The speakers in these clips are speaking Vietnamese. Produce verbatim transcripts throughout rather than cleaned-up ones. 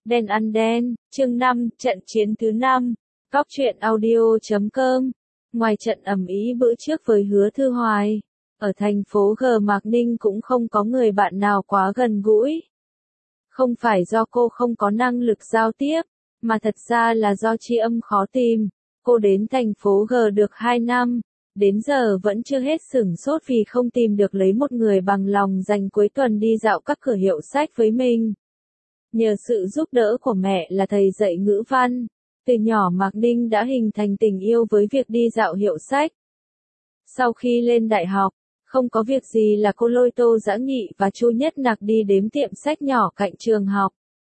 Đen ăn đen, chương năm, trận chiến thứ năm, Cóc truyện audio chấm com. Ngoài trận ầm ĩ bữa trước với Hứa Thư Hoài, ở thành phố G Mạc Ninh cũng không có người bạn nào quá gần gũi. Không phải do cô không có năng lực giao tiếp, mà thật ra là do tri âm khó tìm. Cô đến thành phố G được hai năm, đến giờ vẫn chưa hết sửng sốt vì không tìm được lấy một người bằng lòng dành cuối tuần đi dạo các cửa hiệu sách với mình. Nhờ sự giúp đỡ của mẹ là thầy dạy ngữ văn, từ nhỏ Mạc Ninh đã hình thành tình yêu với việc đi dạo hiệu sách. Sau khi lên đại học, không có việc gì là cô lôi Tô Dã Nghị và Chu Nhất Nặc đi đếm tiệm sách nhỏ cạnh trường học.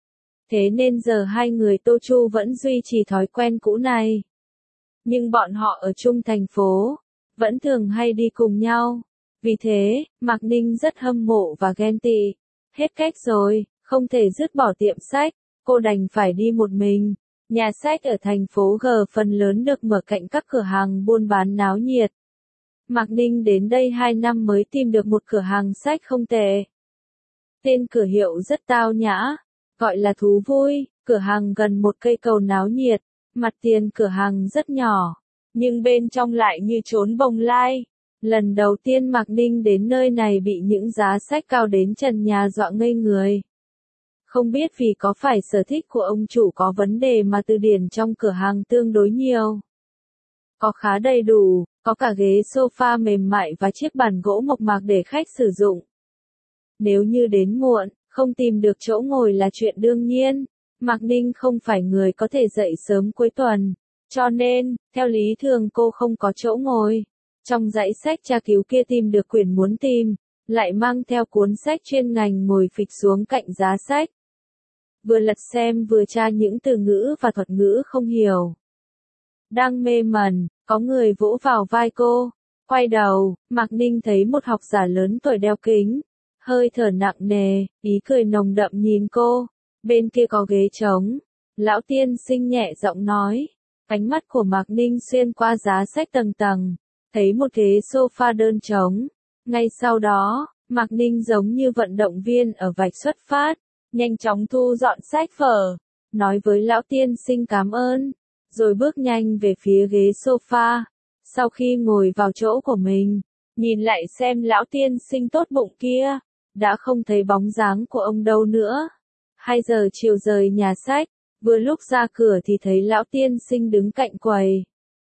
Thế nên giờ hai người Tô Chu vẫn duy trì thói quen cũ này. Nhưng bọn họ ở chung thành phố, vẫn thường hay đi cùng nhau. Vì thế, Mạc Ninh rất hâm mộ và ghen tị. Hết cách rồi, không thể dứt bỏ tiệm sách, cô đành phải đi một mình. Nhà sách ở thành phố G phần lớn được mở cạnh các cửa hàng buôn bán náo nhiệt. Mạc Ninh đến đây hai năm mới tìm được một cửa hàng sách không tệ. Tên cửa hiệu rất tao nhã, gọi là Thú Vui, cửa hàng gần một cây cầu náo nhiệt, mặt tiền cửa hàng rất nhỏ, nhưng bên trong lại như trốn bồng lai. Lần đầu tiên Mạc Ninh đến nơi này bị những giá sách cao đến trần nhà dọa ngây người. Không biết vì có phải sở thích của ông chủ có vấn đề mà từ điển trong cửa hàng tương đối nhiều. Có khá đầy đủ, có cả ghế sofa mềm mại và chiếc bàn gỗ mộc mạc để khách sử dụng. Nếu như đến muộn, không tìm được chỗ ngồi là chuyện đương nhiên. Mạc Ninh không phải người có thể dậy sớm cuối tuần, cho nên, theo lý thường cô không có chỗ ngồi. Trong dãy sách tra cứu kia tìm được quyển muốn tìm, lại mang theo cuốn sách chuyên ngành ngồi phịch xuống cạnh giá sách. Vừa lật xem vừa tra những từ ngữ và thuật ngữ không hiểu. Đang mê mẩn, có người vỗ vào vai cô. Quay đầu, Mạc Ninh thấy một học giả lớn tuổi đeo kính, hơi thở nặng nề, ý cười nồng đậm nhìn cô. Bên kia có ghế trống. Lão tiên sinh nhẹ giọng nói. Ánh mắt của Mạc Ninh xuyên qua giá sách tầng tầng, thấy một ghế sofa đơn trống. Ngay sau đó, Mạc Ninh giống như vận động viên ở vạch xuất phát, nhanh chóng thu dọn sách vở, nói với lão tiên sinh cảm ơn, rồi bước nhanh về phía ghế sofa. Sau khi ngồi vào chỗ của mình, nhìn lại xem lão tiên sinh tốt bụng kia, đã không thấy bóng dáng của ông đâu nữa. Hai giờ chiều rời nhà sách, vừa lúc ra cửa thì thấy lão tiên sinh đứng cạnh quầy.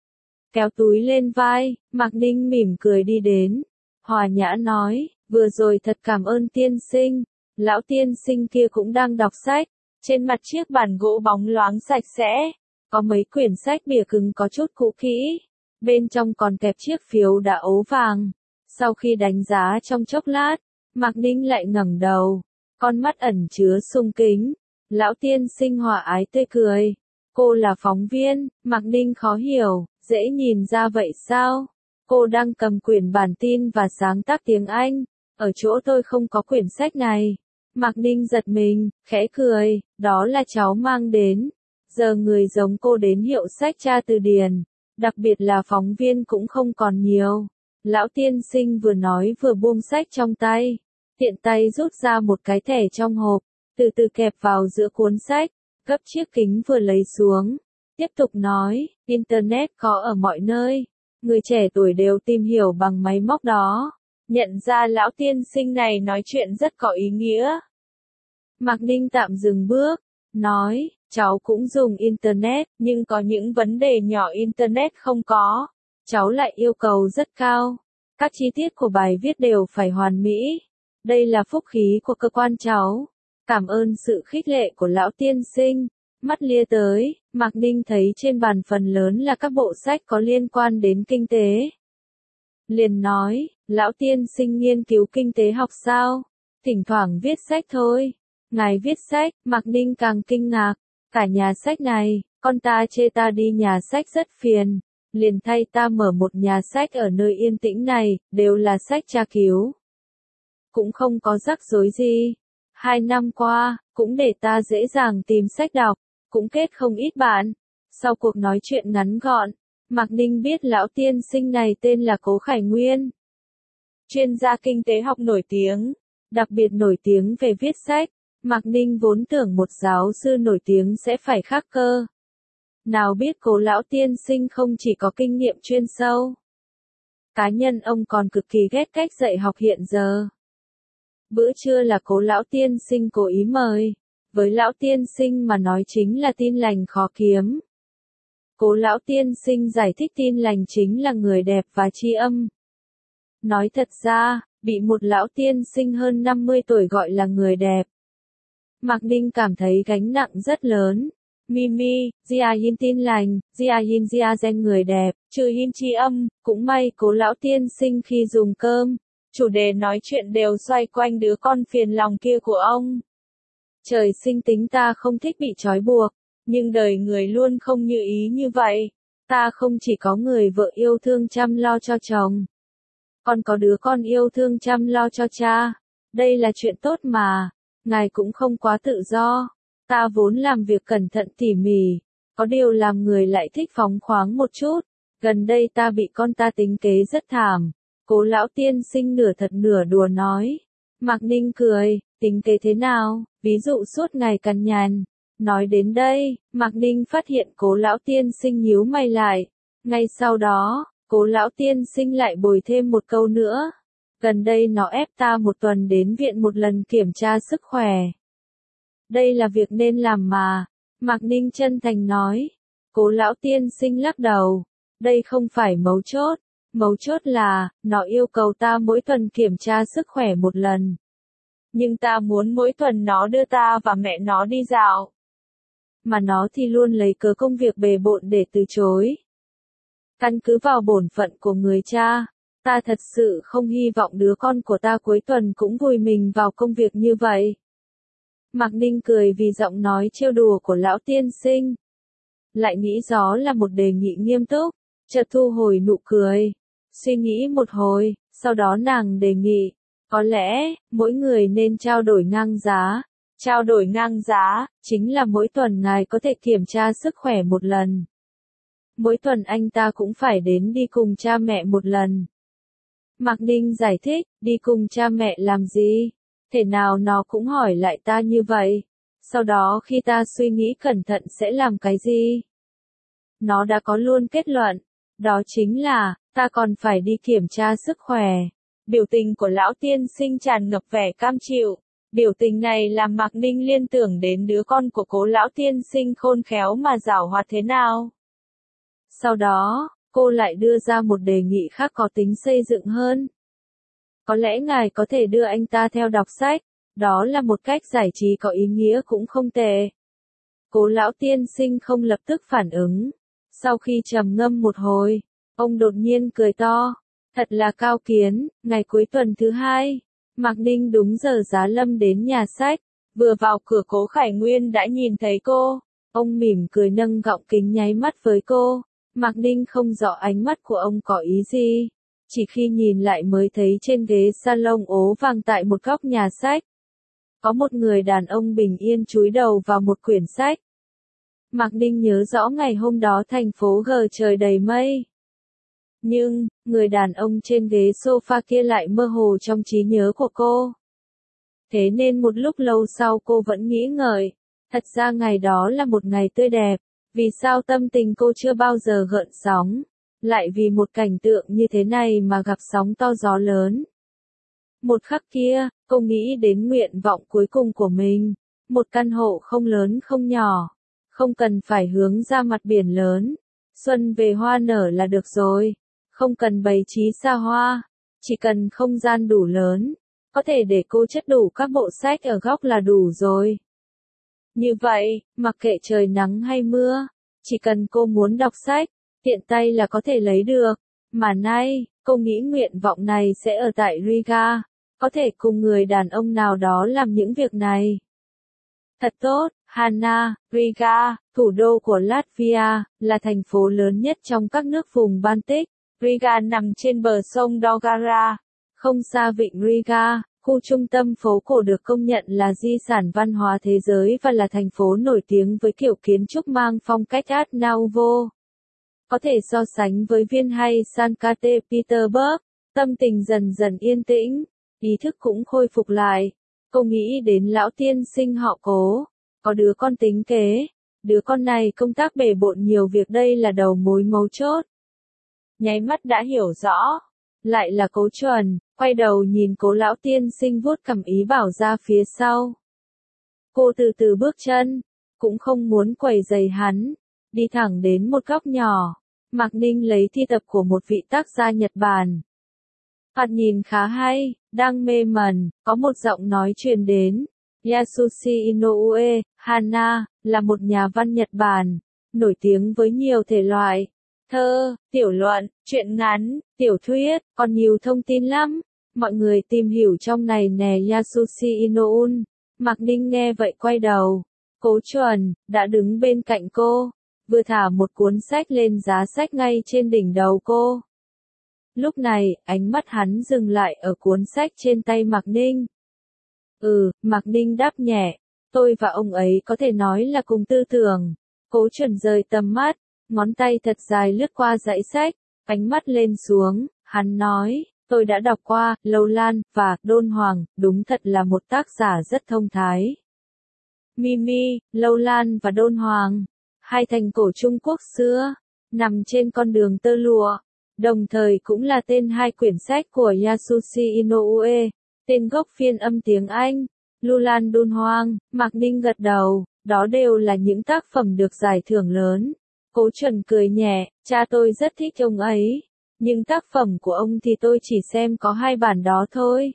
Kéo túi lên vai, Mạc Ninh mỉm cười đi đến. Hòa nhã nói, vừa rồi thật cảm ơn tiên sinh. Lão tiên sinh kia cũng đang đọc sách. Trên mặt chiếc bàn gỗ bóng loáng sạch sẽ, có mấy quyển sách bìa cứng có chút cũ kỹ. Bên trong còn kẹp chiếc phiếu đã ố vàng. Sau khi đánh giá trong chốc lát, Mạc Ninh lại ngẩng đầu, con mắt ẩn chứa sung kính. Lão tiên sinh hòa ái tươi cười. Cô là phóng viên, Mạc Ninh khó hiểu, dễ nhìn ra vậy sao? Cô đang cầm quyển bản tin và sáng tác tiếng Anh. Ở chỗ tôi không có quyển sách này. Mạc Ninh giật mình, khẽ cười, đó là cháu mang đến. Giờ người giống cô đến hiệu sách tra từ điển, đặc biệt là phóng viên cũng không còn nhiều. Lão tiên sinh vừa nói vừa buông sách trong tay, tiện tay rút ra một cái thẻ trong hộp, từ từ kẹp vào giữa cuốn sách, gấp chiếc kính vừa lấy xuống. Tiếp tục nói, Internet có ở mọi nơi, người trẻ tuổi đều tìm hiểu bằng máy móc đó. Nhận ra lão tiên sinh này nói chuyện rất có ý nghĩa. Mạc Ninh tạm dừng bước, nói, cháu cũng dùng Internet, nhưng có những vấn đề nhỏ Internet không có. Cháu lại yêu cầu rất cao. Các chi tiết của bài viết đều phải hoàn mỹ. Đây là phúc khí của cơ quan cháu. Cảm ơn sự khích lệ của lão tiên sinh. Mắt lia tới, Mạc Ninh thấy trên bàn phần lớn là các bộ sách có liên quan đến kinh tế. Liền nói, lão tiên sinh nghiên cứu kinh tế học sao? Thỉnh thoảng viết sách thôi. Ngài viết sách, Mạc Ninh càng kinh ngạc. Cả nhà sách này, con ta chê ta đi nhà sách rất phiền. Liền thay ta mở một nhà sách ở nơi yên tĩnh này, đều là sách tra cứu. Cũng không có rắc rối gì. Hai năm qua, cũng để ta dễ dàng tìm sách đọc, cũng kết không ít bạn. Sau cuộc nói chuyện ngắn gọn, Mạc Ninh biết lão tiên sinh này tên là Cố Khải Nguyên. Chuyên gia kinh tế học nổi tiếng, đặc biệt nổi tiếng về viết sách. Mạc Ninh vốn tưởng một giáo sư nổi tiếng sẽ phải khác cơ. Nào biết Cố lão tiên sinh không chỉ có kinh nghiệm chuyên sâu. Cá nhân ông còn cực kỳ ghét cách dạy học hiện giờ. Bữa trưa là Cố lão tiên sinh cố ý mời. Với lão tiên sinh mà nói chính là tin lành khó kiếm. Cố lão tiên sinh giải thích tin lành chính là người đẹp và tri âm. Nói thật ra, bị một lão tiên sinh hơn năm mươi tuổi gọi là người đẹp. Mạc Ninh cảm thấy gánh nặng rất lớn. Mimi, Gia Yin tin lành, Gia Yin Gia Gen người đẹp, trừ Yin tri âm, cũng may Cố lão tiên sinh khi dùng cơm, chủ đề nói chuyện đều xoay quanh đứa con phiền lòng kia của ông. Trời sinh tính ta không thích bị trói buộc, nhưng đời người luôn không như ý như vậy. Ta không chỉ có người vợ yêu thương chăm lo cho chồng, còn có đứa con yêu thương chăm lo cho cha. Đây là chuyện tốt mà, ngài cũng không quá tự do. Ta vốn làm việc cẩn thận tỉ mỉ, có điều làm người lại thích phóng khoáng một chút. Gần đây ta bị con ta tính kế rất thảm. Cố lão tiên sinh nửa thật nửa đùa nói. Mạc Ninh cười, tính kế thế nào, ví dụ suốt ngày cằn nhằn. Nói đến đây, Mạc Ninh phát hiện Cố lão tiên sinh nhíu mày lại. Ngay sau đó, Cố lão tiên sinh lại bồi thêm một câu nữa. Gần đây nó ép ta một tuần đến viện một lần kiểm tra sức khỏe. Đây là việc nên làm mà. Mạc Ninh chân thành nói. Cố lão tiên sinh lắc đầu. Đây không phải mấu chốt. Mấu chốt là, nó yêu cầu ta mỗi tuần kiểm tra sức khỏe một lần. Nhưng ta muốn mỗi tuần nó đưa ta và mẹ nó đi dạo. Mà nó thì luôn lấy cớ công việc bề bộn để từ chối. Căn cứ vào bổn phận của người cha, ta thật sự không hy vọng đứa con của ta cuối tuần cũng vùi mình vào công việc như vậy. Mạc Ninh cười vì giọng nói trêu đùa của lão tiên sinh. Lại nghĩ đó là một đề nghị nghiêm túc, chợt thu hồi nụ cười. Suy nghĩ một hồi, sau đó nàng đề nghị, có lẽ, mỗi người nên trao đổi ngang giá. Trao đổi ngang giá, chính là mỗi tuần ngài có thể kiểm tra sức khỏe một lần. Mỗi tuần anh ta cũng phải đến đi cùng cha mẹ một lần. Mạc Ninh giải thích, đi cùng cha mẹ làm gì? Thể nào nó cũng hỏi lại ta như vậy. Sau đó khi ta suy nghĩ cẩn thận sẽ làm cái gì? Nó đã có luôn kết luận. Đó chính là, ta còn phải đi kiểm tra sức khỏe. Biểu tình của lão tiên sinh tràn ngập vẻ cam chịu. Biểu tình này làm Mạc Ninh liên tưởng đến đứa con của Cố lão tiên sinh khôn khéo mà giảo hoạt thế nào. Sau đó, cô lại đưa ra một đề nghị khác có tính xây dựng hơn. Có lẽ ngài có thể đưa anh ta theo đọc sách, đó là một cách giải trí có ý nghĩa cũng không tệ. Cố lão tiên sinh không lập tức phản ứng. Sau khi trầm ngâm một hồi, ông đột nhiên cười to. Thật là cao kiến, ngày cuối tuần thứ hai. Mạc Ninh đúng giờ giá lâm đến nhà sách. Vừa vào cửa Cố Khải Nguyên đã nhìn thấy cô. Ông mỉm cười nâng gọng kính nháy mắt với cô. Mạc Ninh không rõ ánh mắt của ông có ý gì. Chỉ khi nhìn lại mới thấy trên ghế salon ố vàng tại một góc nhà sách. Có một người đàn ông bình yên chúi đầu vào một quyển sách. Mạc Ninh nhớ rõ ngày hôm đó thành phố G trời đầy mây. Nhưng, người đàn ông trên ghế sofa kia lại mơ hồ trong trí nhớ của cô. Thế nên một lúc lâu sau cô vẫn nghĩ ngợi. Thật ra ngày đó là một ngày tươi đẹp. Vì sao tâm tình cô chưa bao giờ gợn sóng? Lại vì một cảnh tượng như thế này mà gặp sóng to gió lớn. Một khắc kia, cô nghĩ đến nguyện vọng cuối cùng của mình. Một căn hộ không lớn không nhỏ. Không cần phải hướng ra mặt biển lớn. Xuân về hoa nở là được rồi. Không cần bày trí xa hoa. Chỉ cần không gian đủ lớn. Có thể để cô chất đủ các bộ sách ở góc là đủ rồi. Như vậy, mặc kệ trời nắng hay mưa, chỉ cần cô muốn đọc sách, tiện tay là có thể lấy được. Mà nay, cô nghĩ nguyện vọng này sẽ ở tại Riga, có thể cùng người đàn ông nào đó làm những việc này. Thật tốt, Hanna, Riga, thủ đô của Latvia, là thành phố lớn nhất trong các nước vùng Baltic. Riga nằm trên bờ sông Dogara, không xa vịnh Riga. Khu trung tâm phố cổ được công nhận là di sản văn hóa thế giới và là thành phố nổi tiếng với kiểu kiến trúc mang phong cách Art Nouveau. Có thể so sánh với Viên hay Sankt Petersburg. Tâm tình dần dần yên tĩnh, ý thức cũng khôi phục lại. Cô nghĩ đến lão tiên sinh họ Cố, có đứa con tính kế, đứa con này công tác bề bộn nhiều việc, đây là đầu mối mấu chốt. Nháy mắt đã hiểu rõ, lại là Cố Chuẩn, quay đầu nhìn Cố lão tiên sinh vuốt cằm ý bảo ra phía sau. Cô từ từ bước chân, cũng không muốn quấy rầy hắn, đi thẳng đến một góc nhỏ. Mạc Ninh lấy thi tập của một vị tác gia Nhật Bản. Thoạt nhìn khá hay, đang mê mẩn, có một giọng nói truyền đến. Yasushi Inoue, Hana, là một nhà văn Nhật Bản, nổi tiếng với nhiều thể loại. Thơ, tiểu luận, truyện ngắn, tiểu thuyết, còn nhiều thông tin lắm. Mọi người tìm hiểu trong này nè. Yasushi Inoue. Mạc Ninh nghe vậy quay đầu. Cố Chuẩn, đã đứng bên cạnh cô, vừa thả một cuốn sách lên giá sách ngay trên đỉnh đầu cô. Lúc này, ánh mắt hắn dừng lại ở cuốn sách trên tay Mạc Ninh. Ừ, Mạc Ninh đáp nhẹ, tôi và ông ấy có thể nói là cùng tư tưởng. Cố Chuẩn rời tầm mắt, ngón tay thật dài lướt qua dãy sách, ánh mắt lên xuống, hắn nói, tôi đã đọc qua, Lâu Lan, và, Đôn Hoàng, đúng thật là một tác giả rất thông thái. Mimi, Lâu Lan và Đôn Hoàng, hai thành cổ Trung Quốc xưa, nằm trên con đường tơ lụa, đồng thời cũng là tên hai quyển sách của Yasushi Inoue, tên gốc phiên âm tiếng Anh, Lâu Lan Đôn Hoàng. Mạc Ninh gật đầu, đó đều là những tác phẩm được giải thưởng lớn. Cố Chuẩn cười nhẹ, cha tôi rất thích ông ấy, nhưng tác phẩm của ông thì tôi chỉ xem có hai bản đó thôi.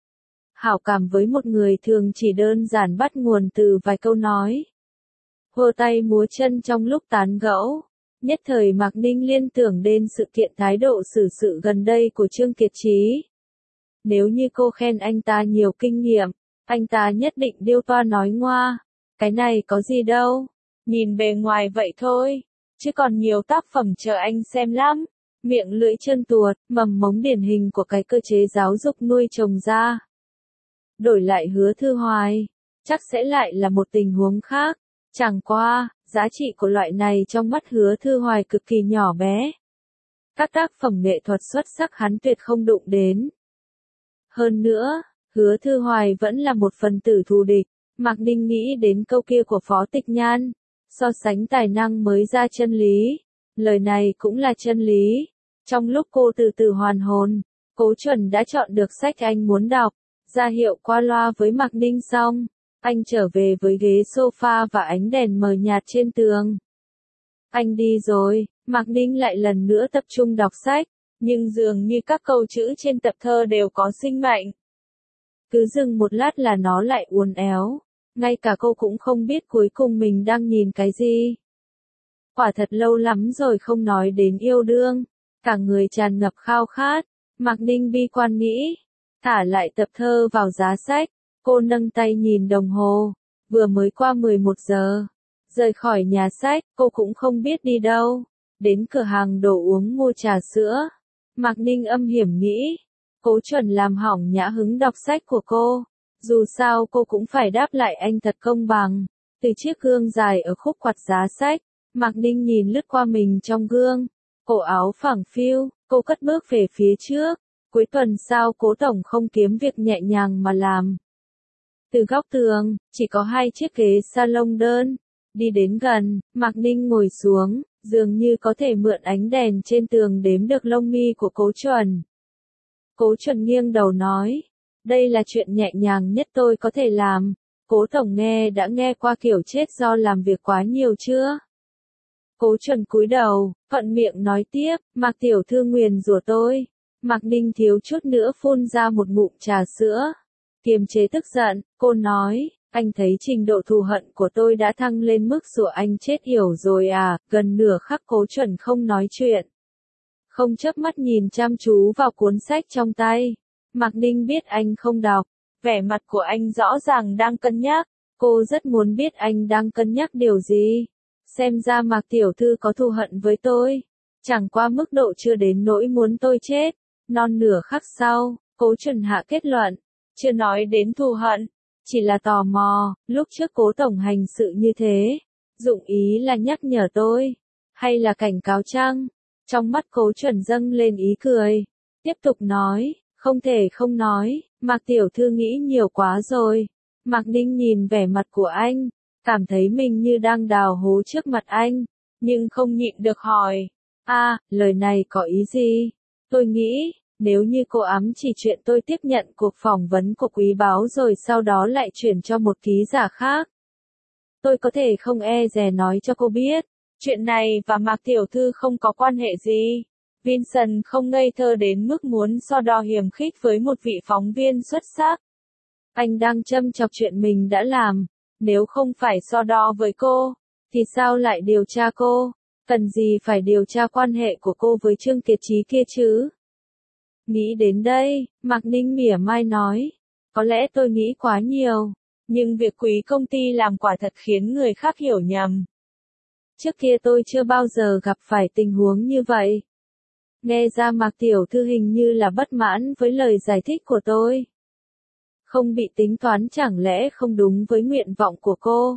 Hảo cảm với một người thường chỉ đơn giản bắt nguồn từ vài câu nói. Hô tay múa chân trong lúc tán gẫu, nhất thời Mạc Ninh liên tưởng đến sự kiện thái độ xử sự gần đây của Trương Kiệt Chí. Nếu như cô khen anh ta nhiều kinh nghiệm, anh ta nhất định điêu toa nói ngoa. Cái này có gì đâu, nhìn bề ngoài vậy thôi, chứ còn nhiều tác phẩm chờ anh xem lắm. Miệng lưỡi chân tuột, mầm mống điển hình của cái cơ chế giáo dục nuôi trồng ra. Đổi lại Hứa Thư Hoài, chắc sẽ lại là một tình huống khác. Chẳng qua, giá trị của loại này trong mắt Hứa Thư Hoài cực kỳ nhỏ bé. Các tác phẩm nghệ thuật xuất sắc hắn tuyệt không đụng đến. Hơn nữa, Hứa Thư Hoài vẫn là một phần tử thù địch. Mạc Ninh nghĩ đến câu kia của Phó Tịch Nhan, so sánh tài năng mới ra chân lý. Lời này cũng là chân lý. Trong lúc cô từ từ hoàn hồn, Cố Chuẩn đã chọn được sách anh muốn đọc, ra hiệu qua loa với Mạc Ninh xong, anh trở về với ghế sofa và ánh đèn mờ nhạt trên tường. Anh đi rồi, Mạc Ninh lại lần nữa tập trung đọc sách, nhưng dường như các câu chữ trên tập thơ đều có sinh mệnh. Cứ dừng một lát là nó lại uốn éo, ngay cả cô cũng không biết cuối cùng mình đang nhìn cái gì. Quả thật lâu lắm rồi không nói đến yêu đương, cả người tràn ngập khao khát. Mạc Ninh bi quan nghĩ, thả lại tập thơ vào giá sách, cô nâng tay nhìn đồng hồ, vừa mới qua mười một giờ. Rời khỏi nhà sách, cô cũng không biết đi đâu, đến cửa hàng đồ uống mua trà sữa. Mạc Ninh âm hiểm nghĩ, Cố Chuẩn làm hỏng nhã hứng đọc sách của cô, dù sao cô cũng phải đáp lại anh thật công bằng. Từ chiếc gương dài ở khúc quạt giá sách, Mạc Ninh nhìn lướt qua mình trong gương, cổ áo phẳng phiu, cô cất bước về phía trước. Cuối tuần sao Cố tổng không kiếm việc nhẹ nhàng mà làm. Từ góc tường, chỉ có hai chiếc ghế salon đơn. Đi đến gần, Mạc Ninh ngồi xuống, dường như có thể mượn ánh đèn trên tường đếm được lông mi của Cố Chuẩn. Cố Chuẩn nghiêng đầu nói, đây là chuyện nhẹ nhàng nhất tôi có thể làm. Cố tổng nghe đã nghe qua kiểu chết do làm việc quá nhiều chưa? Cố Chuẩn cúi đầu, thuận miệng nói tiếp, Mạc tiểu thư nguyền rủa tôi. Mạc Ninh thiếu chút nữa phun ra một ngụm trà sữa. Kiềm chế tức giận, cô nói, anh thấy trình độ thù hận của tôi đã thăng lên mức rủa anh chết hiểu rồi à. Gần nửa khắc Cố Chuẩn không nói chuyện, không chớp mắt nhìn chăm chú vào cuốn sách trong tay. Mạc Ninh biết anh không đọc, vẻ mặt của anh rõ ràng đang cân nhắc. Cô rất muốn biết anh đang cân nhắc điều gì. Xem ra Mạc tiểu thư có thù hận với tôi, chẳng qua mức độ chưa đến nỗi muốn tôi chết. Non nửa khắc sau, Cố Chuẩn hạ kết luận, chưa nói đến thù hận, chỉ là tò mò, lúc trước Cố tổng hành sự như thế, dụng ý là nhắc nhở tôi, hay là cảnh cáo chăng? Trong mắt Cố Chuẩn dâng lên ý cười, tiếp tục nói, Không thể không nói, Mạc tiểu thư nghĩ nhiều quá rồi. Mạc Ninh nhìn vẻ mặt của anh, cảm thấy mình như đang đào hố trước mặt anh, nhưng không nhịn được hỏi. À, lời này có ý gì? Tôi nghĩ, nếu như cô ám chỉ chuyện tôi tiếp nhận cuộc phỏng vấn của Quý báo rồi sau đó lại chuyển cho một ký giả khác. Tôi có thể không e dè nói cho cô biết, chuyện này và Mạc tiểu thư không có quan hệ gì. Vincent không ngây thơ đến mức muốn so đo hiềm khích với một vị phóng viên xuất sắc. Anh đang châm chọc chuyện mình đã làm, nếu không phải so đo với cô, thì sao lại điều tra cô? Cần gì phải điều tra quan hệ của cô với Trương Kiệt Chí kia chứ? Nghĩ đến đây, Mạc Ninh mỉa mai nói, có lẽ tôi nghĩ quá nhiều, nhưng việc Quý công ty làm quả thật khiến người khác hiểu nhầm. Trước kia tôi chưa bao giờ gặp phải tình huống như vậy. Nghe ra Mạc tiểu thư hình như là bất mãn với lời giải thích của tôi. Không bị tính toán chẳng lẽ không đúng với nguyện vọng của cô?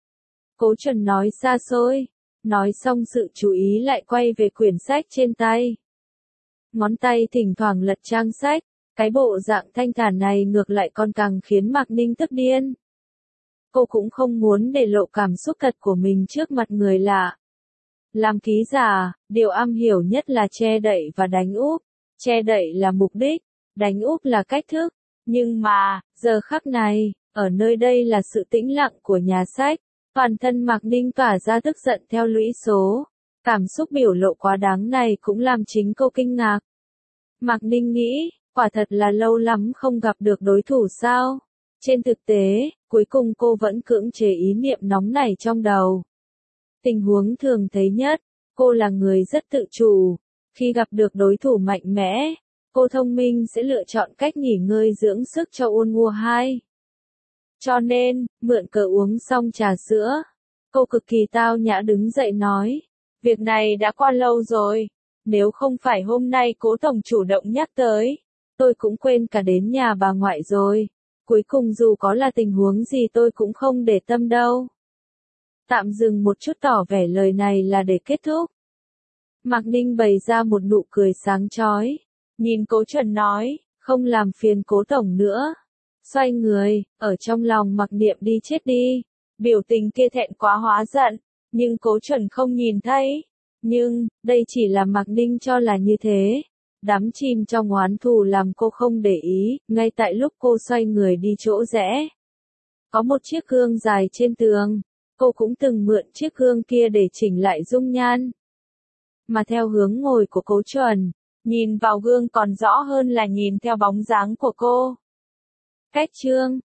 Cố Trần nói xa xôi, nói xong sự chú ý lại quay về quyển sách trên tay. Ngón tay thỉnh thoảng lật trang sách, cái bộ dạng thanh thản này ngược lại còn càng khiến Mạc Ninh tức điên. Cô cũng không muốn để lộ cảm xúc thật của mình trước mặt người lạ. Làm ký giả, điều am hiểu nhất là che đậy và đánh úp. Che đậy là mục đích, đánh úp là cách thức. Nhưng mà, giờ khắc này, ở nơi đây là sự tĩnh lặng của nhà sách. Toàn thân Mạc Ninh tỏa ra tức giận theo lũy số. Cảm xúc biểu lộ quá đáng này cũng làm chính cô kinh ngạc. Mạc Ninh nghĩ, quả thật là lâu lắm không gặp được đối thủ sao? Trên thực tế, cuối cùng cô vẫn cưỡng chế ý niệm nóng nảy trong đầu. Tình huống thường thấy nhất, cô là người rất tự chủ. Khi gặp được đối thủ mạnh mẽ, cô thông minh sẽ lựa chọn cách nghỉ ngơi dưỡng sức cho ôn mùa hai. Cho nên, mượn cớ uống xong trà sữa, cô cực kỳ tao nhã đứng dậy nói, việc này đã qua lâu rồi, nếu không phải hôm nay Cố tổng chủ động nhắc tới, tôi cũng quên cả đến nhà bà ngoại rồi, cuối cùng dù có là tình huống gì tôi cũng không để tâm đâu. Tạm dừng một chút tỏ vẻ lời này là để kết thúc. Mạc Ninh bày ra một nụ cười sáng chói, nhìn Cố Trần nói, không làm phiền Cố tổng nữa. Xoay người, ở trong lòng mặc niệm đi chết đi. Biểu tình kia thẹn quá hóa giận, nhưng Cố Trần không nhìn thấy. Nhưng, đây chỉ là Mạc Ninh cho là như thế. Đắm chìm trong oán thù làm cô không để ý, ngay tại lúc cô xoay người đi chỗ rẽ. Có một chiếc gương dài trên tường, cô cũng từng mượn chiếc gương kia để chỉnh lại dung nhan. Mà theo hướng ngồi của Cố Trần, nhìn vào gương còn rõ hơn là nhìn theo bóng dáng của cô. Cách chương